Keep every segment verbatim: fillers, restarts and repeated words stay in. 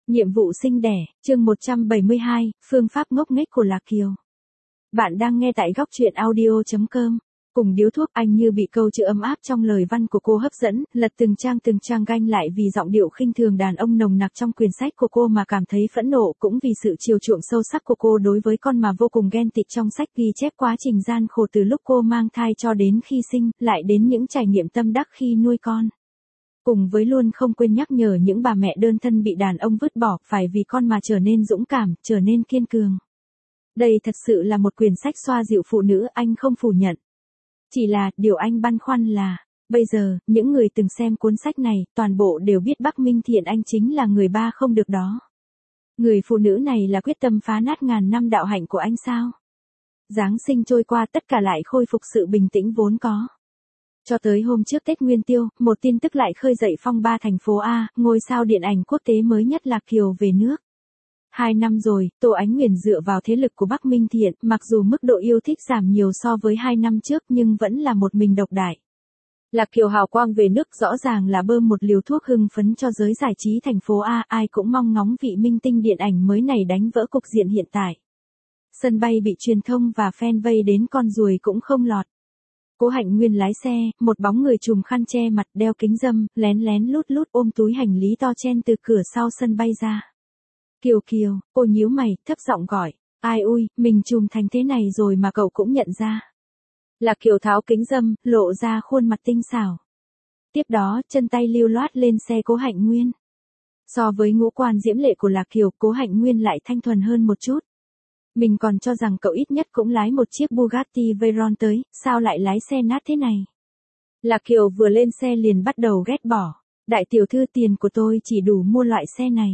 Nhiệm vụ sinh đẻ, chương một trăm bảy mươi hai, phương pháp ngốc nghếch của Lạc Kiều. Bạn đang nghe tại góc truyện audio chấm com. Cùng điếu thuốc, anh như bị câu chữ ấm áp trong lời văn của cô hấp dẫn, lật từng trang từng trang ganh lại vì giọng điệu khinh thường đàn ông nồng nặc trong quyển sách của cô mà cảm thấy phẫn nộ, cũng vì sự chiều chuộng sâu sắc của cô đối với con mà vô cùng ghen tị trong sách ghi chép quá trình gian khổ từ lúc cô mang thai cho đến khi sinh, lại đến những trải nghiệm tâm đắc khi nuôi con. Cùng với luôn không quên nhắc nhở những bà mẹ đơn thân bị đàn ông vứt bỏ phải vì con mà trở nên dũng cảm, trở nên kiên cường. Đây thật sự là một quyển sách xoa dịu phụ nữ, anh không phủ nhận. Chỉ là, điều anh băn khoăn là, bây giờ, những người từng xem cuốn sách này, toàn bộ đều biết Bắc Minh Thiện Anh chính là người ba không được đó. Người phụ nữ này là quyết tâm phá nát ngàn năm đạo hạnh của anh sao? Giáng sinh trôi qua tất cả lại khôi phục sự bình tĩnh vốn có. Cho tới hôm trước Tết Nguyên Tiêu, một tin tức lại khơi dậy phong ba thành phố A, ngôi sao điện ảnh quốc tế mới nhất Lạc Kiều về nước. Hai năm rồi, Tô Ánh Nguyền dựa vào thế lực của Bắc Minh Thiện, mặc dù mức độ yêu thích giảm nhiều so với hai năm trước nhưng vẫn là một mình độc đại. Lạc Kiều hào quang về nước rõ ràng là bơm một liều thuốc hưng phấn cho giới giải trí thành phố A, ai cũng mong ngóng vị minh tinh điện ảnh mới này đánh vỡ cục diện hiện tại. Sân bay bị truyền thông và fan vây đến con ruồi cũng không lọt. Cố Hạnh Nguyên lái xe, một bóng người trùm khăn che mặt đeo kính râm, lén lén lút lút ôm túi hành lý to chen từ cửa sau sân bay ra. Kiều Kiều, cô nhíu mày, thấp giọng gọi, ai ui, mình trùm thành thế này rồi mà cậu cũng nhận ra. Lạc Kiều tháo kính râm, lộ ra khuôn mặt tinh xảo. Tiếp đó, chân tay lưu loát lên xe Cố Hạnh Nguyên. So với ngũ quan diễm lệ của Lạc Kiều, Cố Hạnh Nguyên lại thanh thuần hơn một chút. Mình còn cho rằng cậu ít nhất cũng lái một chiếc Bugatti Veyron tới, sao lại lái xe nát thế này? Lạc Kiều vừa lên xe liền bắt đầu ghét bỏ. Đại tiểu thư, tiền của tôi chỉ đủ mua loại xe này.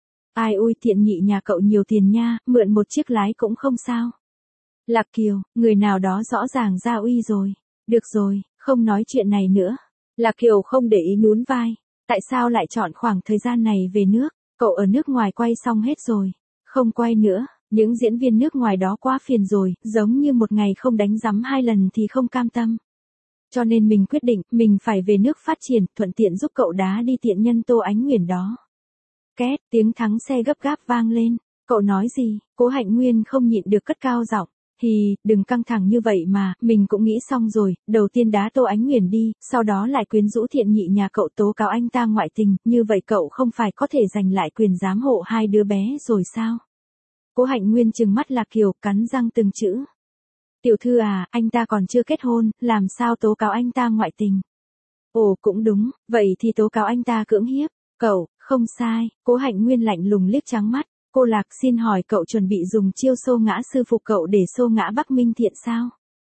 Ai ui, Thiện nhị nhà cậu nhiều tiền nha, mượn một chiếc lái cũng không sao. Lạc Kiều, người nào đó rõ ràng ra uy rồi. Được rồi, không nói chuyện này nữa. Lạc Kiều không để ý nhún vai. Tại sao lại chọn khoảng thời gian này về nước? Cậu ở nước ngoài quay xong hết rồi. Không quay nữa. Những diễn viên nước ngoài đó quá phiền rồi, giống như một ngày không đánh rắm hai lần thì không cam tâm. Cho nên mình quyết định, mình phải về nước phát triển, thuận tiện giúp cậu đá đi tiện nhân Tô Ánh Nguyền đó. Két, tiếng thắng xe gấp gáp vang lên. Cậu nói gì? Cố Hạnh Nguyên không nhịn được cất cao giọng. Hì, đừng căng thẳng như vậy mà, mình cũng nghĩ xong rồi, đầu tiên đá Tô Ánh Nguyền đi, sau đó lại quyến rũ Thiện nhị nhà cậu tố cáo anh ta ngoại tình, như vậy cậu không phải có thể giành lại quyền giám hộ hai đứa bé rồi sao? Cố Hạnh Nguyên trừng mắt Lạc Kiều, cắn răng từng chữ. Tiểu thư à, anh ta còn chưa kết hôn, làm sao tố cáo anh ta ngoại tình? Ồ, cũng đúng, vậy thì tố cáo anh ta cưỡng hiếp. Cậu, không sai. Cố Hạnh Nguyên lạnh lùng liếc trắng mắt. Cô Lạc, xin hỏi cậu chuẩn bị dùng chiêu xô ngã sư phụ cậu để xô ngã Bắc Minh Thiện sao?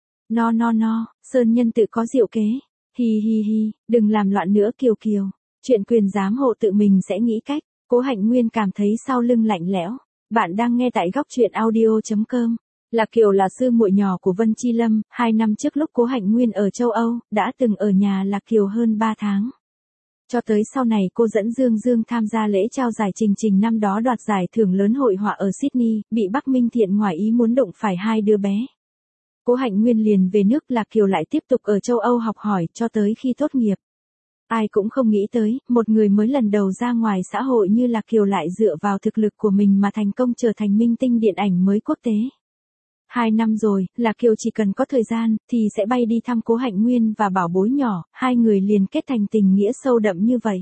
No no no, Sơn nhân tự có diệu kế. Hi hi hi, đừng làm loạn nữa Kiều Kiều. Chuyện quyền giám hộ tự mình sẽ nghĩ cách. Cố Hạnh Nguyên cảm thấy sau lưng lạnh lẽo. Bạn đang nghe tại góc truyện audio chấm com. Lạc Kiều là sư muội nhỏ của Vân Chi Lâm, hai năm trước lúc Cố Hạnh Nguyên ở châu Âu, đã từng ở nhà Lạc Kiều hơn ba tháng. Cho tới sau này cô dẫn Dương Dương tham gia lễ trao giải Trình Trình năm đó đoạt giải thưởng lớn hội họa ở Sydney, bị Bắc Minh Thiện ngoài ý muốn đụng phải hai đứa bé. Cố Hạnh Nguyên liền về nước, Lạc Kiều lại tiếp tục ở châu Âu học hỏi cho tới khi tốt nghiệp. Ai cũng không nghĩ tới, một người mới lần đầu ra ngoài xã hội như Lạc Kiều lại dựa vào thực lực của mình mà thành công trở thành minh tinh điện ảnh mới quốc tế. Hai năm rồi, Lạc Kiều chỉ cần có thời gian, thì sẽ bay đi thăm Cố Hạnh Nguyên và bảo bối nhỏ, hai người liền kết thành tình nghĩa sâu đậm như vậy.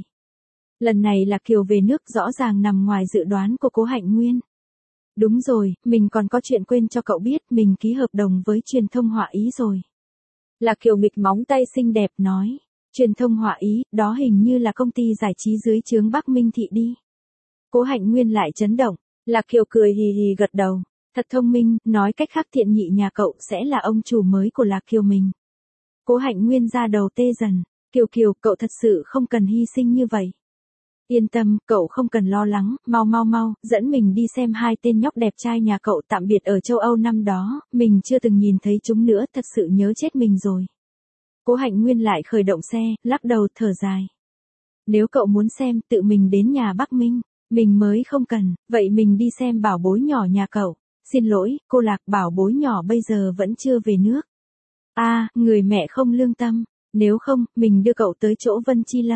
Lần này Lạc Kiều về nước rõ ràng nằm ngoài dự đoán của Cố Hạnh Nguyên. Đúng rồi, mình còn có chuyện quên cho cậu biết, mình ký hợp đồng với truyền thông Họa Ý rồi. Lạc Kiều nghịch móng tay xinh đẹp nói. Truyền thông Họa Ý, đó hình như là công ty giải trí dưới trướng Bắc Minh Thị đi. Cố Hạnh Nguyên lại chấn động. Lạc Kiều cười hì hì gật đầu. Thật thông minh, nói cách khác Thiện nhị nhà cậu sẽ là ông chủ mới của Lạc Kiều mình. Cố Hạnh Nguyên ra đầu tê dần. Kiều Kiều, cậu thật sự không cần hy sinh như vậy. Yên tâm, cậu không cần lo lắng, mau mau mau, dẫn mình đi xem hai tên nhóc đẹp trai nhà cậu tạm biệt ở châu Âu năm đó, mình chưa từng nhìn thấy chúng nữa, thật sự nhớ chết mình rồi. Cố Hạnh Nguyên lại khởi động xe, lắc đầu thở dài. Nếu cậu muốn xem, tự mình đến nhà Bắc Minh, mình mới không cần, vậy mình đi xem bảo bối nhỏ nhà cậu. Xin lỗi, cô Lạc, bảo bối nhỏ bây giờ vẫn chưa về nước. À, người mẹ không lương tâm, nếu không, mình đưa cậu tới chỗ Vân Chi Lâm.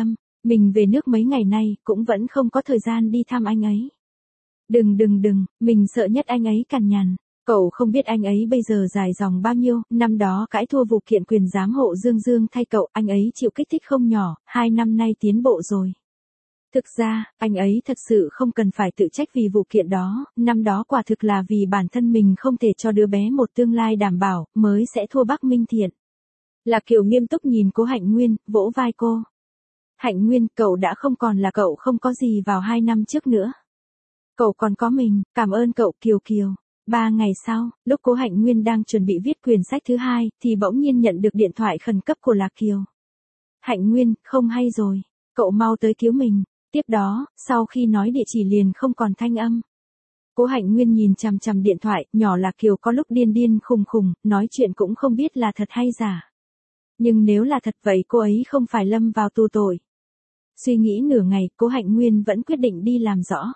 Mình về nước mấy ngày nay, cũng vẫn không có thời gian đi thăm anh ấy. Đừng đừng đừng, mình sợ nhất anh ấy cằn nhằn. Cậu không biết anh ấy bây giờ dài dòng bao nhiêu, năm đó cãi thua vụ kiện quyền giám hộ Dương Dương thay cậu, anh ấy chịu kích thích không nhỏ, hai năm nay tiến bộ rồi. Thực ra, anh ấy thật sự không cần phải tự trách vì vụ kiện đó, năm đó quả thực là vì bản thân mình không thể cho đứa bé một tương lai đảm bảo, mới sẽ thua Bắc Minh Thiện. Lạc Kiều nghiêm túc nhìn Cố Hạnh Nguyên, vỗ vai cô. Hạnh Nguyên, cậu đã không còn là cậu không có gì vào hai năm trước nữa. Cậu còn có mình, cảm ơn cậu Kiều Kiều. Ba ngày sau, lúc Cố Hạnh Nguyên đang chuẩn bị viết quyển sách thứ hai, thì bỗng nhiên nhận được điện thoại khẩn cấp của Lạc Kiều. Hạnh Nguyên, không hay rồi, cậu mau tới cứu mình. Tiếp đó, sau khi nói địa chỉ liền không còn thanh âm. Cố Hạnh Nguyên nhìn chằm chằm điện thoại, nhỏ Lạc Kiều có lúc điên điên khùng khùng, nói chuyện cũng không biết là thật hay giả. Nhưng nếu là thật vậy cô ấy không phải lâm vào tù tội. Suy nghĩ nửa ngày, Cố Hạnh Nguyên vẫn quyết định đi làm rõ.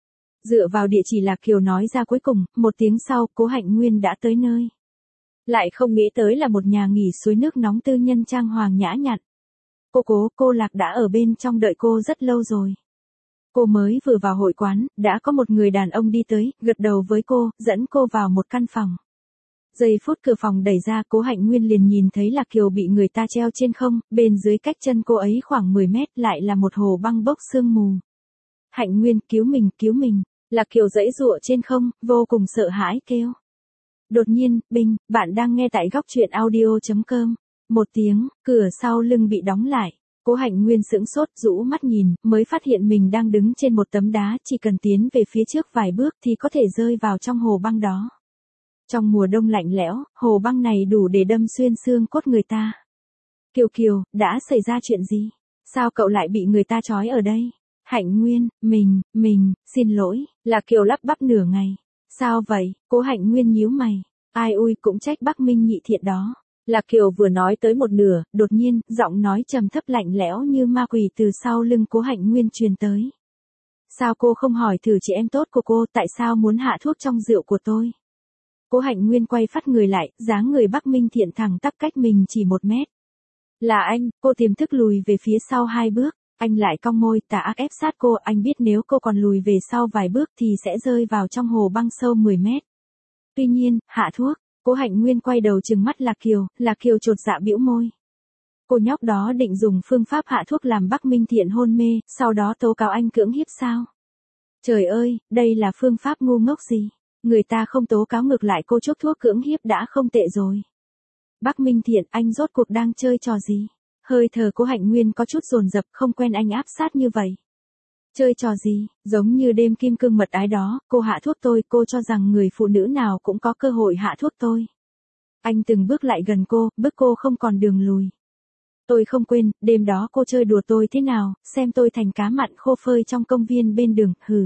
Dựa vào địa chỉ Lạc Kiều nói ra cuối cùng, một tiếng sau, Cố Hạnh Nguyên đã tới nơi. Lại không nghĩ tới là một nhà nghỉ suối nước nóng tư nhân trang hoàng nhã nhặn. Cô Cố, cô Lạc đã ở bên trong đợi cô rất lâu rồi. Cô mới vừa vào hội quán, đã có một người đàn ông đi tới, gật đầu với cô, dẫn cô vào một căn phòng. Giây phút cửa phòng đẩy ra, Cố Hạnh Nguyên liền nhìn thấy Lạc Kiều bị người ta treo trên không, bên dưới cách chân cô ấy khoảng mười mét lại là một hồ băng bốc sương mù. Hạnh Nguyên, cứu mình, cứu mình. Lạc Kiều giãy giụa trên không, vô cùng sợ hãi kêu. Đột nhiên, binh, bạn đang nghe tại góc truyện audio chấm com. Một tiếng, cửa sau lưng bị đóng lại. Cố Hạnh Nguyên sững sốt, rũ mắt nhìn, mới phát hiện mình đang đứng trên một tấm đá, chỉ cần tiến về phía trước vài bước thì có thể rơi vào trong hồ băng đó. Trong mùa đông lạnh lẽo, hồ băng này đủ để đâm xuyên xương cốt người ta. Kiều Kiều, đã xảy ra chuyện gì? Sao cậu lại bị người ta trói ở đây? Hạnh Nguyên, mình, mình, xin lỗi, Lạc Kiều lắp bắp nửa ngày. Sao vậy? Cố Hạnh Nguyên nhíu mày. Ai ui, cũng trách Bắc Minh Nhị Thiện đó. Lạc Kiều vừa nói tới một nửa, đột nhiên, giọng nói trầm thấp lạnh lẽo như ma quỷ từ sau lưng Cố Hạnh Nguyên truyền tới. Sao cô không hỏi thử chị em tốt của cô, tại sao muốn hạ thuốc trong rượu của tôi? Cố Hạnh Nguyên quay phát người lại, dáng người Bắc Minh Thiện thẳng tắp cách mình chỉ một mét. Là anh, cô tiềm thức lùi về phía sau hai bước. Anh lại cong môi, tà ác ép sát cô, anh biết nếu cô còn lùi về sau vài bước thì sẽ rơi vào trong hồ băng sâu mười mét. Tuy nhiên, hạ thuốc, Cố Hạnh Nguyên quay đầu trừng mắt Lạc Kiều, Lạc Kiều chột dạ bĩu môi. Cô nhóc đó định dùng phương pháp hạ thuốc làm Bắc Minh Thiện hôn mê, sau đó tố cáo anh cưỡng hiếp sao? Trời ơi, đây là phương pháp ngu ngốc gì? Người ta không tố cáo ngược lại cô chuốc thuốc cưỡng hiếp đã không tệ rồi. Bắc Minh Thiện, anh rốt cuộc đang chơi trò gì? Hơi thở Cố Hạnh Nguyên có chút dồn dập, không quen anh áp sát như vậy. Chơi trò gì, giống như đêm kim cương mật ái đó, cô hạ thuốc tôi, cô cho rằng người phụ nữ nào cũng có cơ hội hạ thuốc tôi. Anh từng bước lại gần cô, bước cô không còn đường lùi. Tôi không quên, đêm đó cô chơi đùa tôi thế nào, xem tôi thành cá mặn khô phơi trong công viên bên đường, hừ.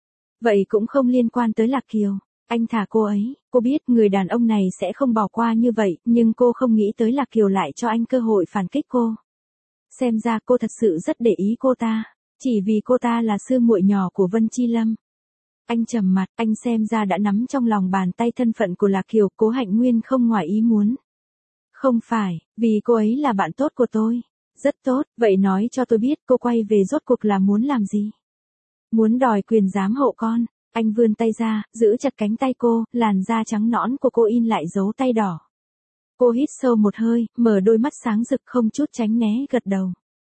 Vậy cũng không liên quan tới Lạc Kiều. Anh thả cô ấy, cô biết người đàn ông này sẽ không bỏ qua như vậy, nhưng cô không nghĩ tới Lạc Kiều lại cho anh cơ hội phản kích cô. Xem ra cô thật sự rất để ý cô ta, chỉ vì cô ta là sư muội nhỏ của Vân Chi Lâm. Anh trầm mặt, anh xem ra đã nắm trong lòng bàn tay thân phận của Lạc Kiều, Cố Hạnh Nguyên không ngoài ý muốn. Không phải, vì cô ấy là bạn tốt của tôi. Rất tốt, vậy nói cho tôi biết cô quay về rốt cuộc là muốn làm gì? Muốn đòi quyền giám hộ con. Anh vươn tay ra, giữ chặt cánh tay cô, làn da trắng nõn của cô in lại dấu tay đỏ. Cô hít sâu một hơi, mở đôi mắt sáng rực không chút tránh né gật đầu.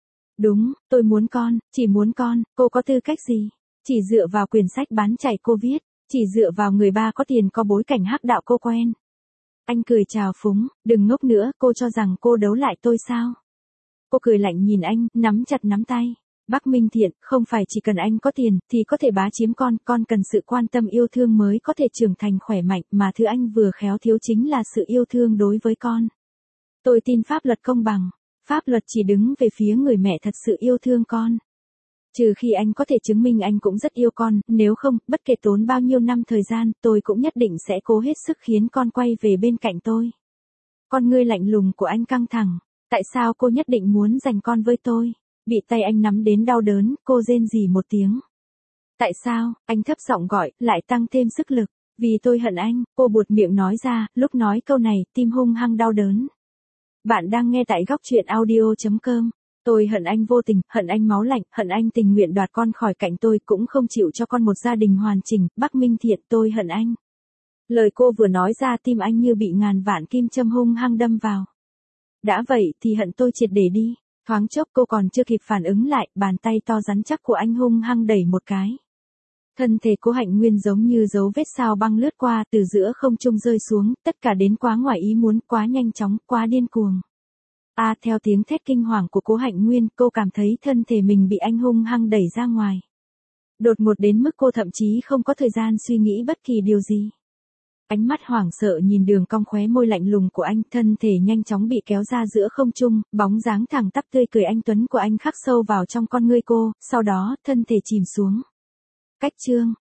Đúng, tôi muốn con, chỉ muốn con, cô có tư cách gì? Chỉ dựa vào quyển sách bán chạy cô viết, chỉ dựa vào người ba có tiền có bối cảnh hắc đạo cô quen. Anh cười chào phúng, đừng ngốc nữa, cô cho rằng cô đấu lại tôi sao? Cô cười lạnh nhìn anh, nắm chặt nắm tay. Bắc Minh Thiện, không phải chỉ cần anh có tiền, thì có thể bá chiếm con, con cần sự quan tâm yêu thương mới có thể trưởng thành khỏe mạnh, mà thứ anh vừa khéo thiếu chính là sự yêu thương đối với con. Tôi tin pháp luật công bằng, pháp luật chỉ đứng về phía người mẹ thật sự yêu thương con. Trừ khi anh có thể chứng minh anh cũng rất yêu con, nếu không, bất kể tốn bao nhiêu năm thời gian, tôi cũng nhất định sẽ cố hết sức khiến con quay về bên cạnh tôi. Con ngươi lạnh lùng của anh căng thẳng, tại sao cô nhất định muốn giành con với tôi? Bị tay anh nắm đến đau đớn, cô rên rỉ một tiếng. Tại sao, anh thấp giọng gọi, lại tăng thêm sức lực. Vì tôi hận anh, cô buột miệng nói ra, lúc nói câu này, tim hung hăng đau đớn. Bạn đang nghe tại góc truyện audio chấm com. Tôi hận anh vô tình, hận anh máu lạnh, hận anh tình nguyện đoạt con khỏi cạnh tôi cũng không chịu cho con một gia đình hoàn chỉnh, Bắc Minh Thiện tôi hận anh. Lời cô vừa nói ra tim anh như bị ngàn vạn kim châm hung hăng đâm vào. Đã vậy thì hận tôi triệt để đi. Thoáng chốc cô còn chưa kịp phản ứng lại, bàn tay to rắn chắc của anh hung hăng đẩy một cái. Thân thể Cố Hạnh Nguyên giống như dấu vết sao băng lướt qua từ giữa không trung rơi xuống, tất cả đến quá ngoài ý muốn, quá nhanh chóng, quá điên cuồng. A à, theo tiếng thét kinh hoàng của Cố Hạnh Nguyên, cô cảm thấy thân thể mình bị anh hung hăng đẩy ra ngoài. Đột ngột đến mức cô thậm chí không có thời gian suy nghĩ bất kỳ điều gì. Ánh mắt hoảng sợ nhìn đường cong khóe môi lạnh lùng của anh, thân thể nhanh chóng bị kéo ra giữa không trung, bóng dáng thẳng tắp tươi cười anh tuấn của anh khắc sâu vào trong con ngươi cô, sau đó, thân thể chìm xuống. Cách chương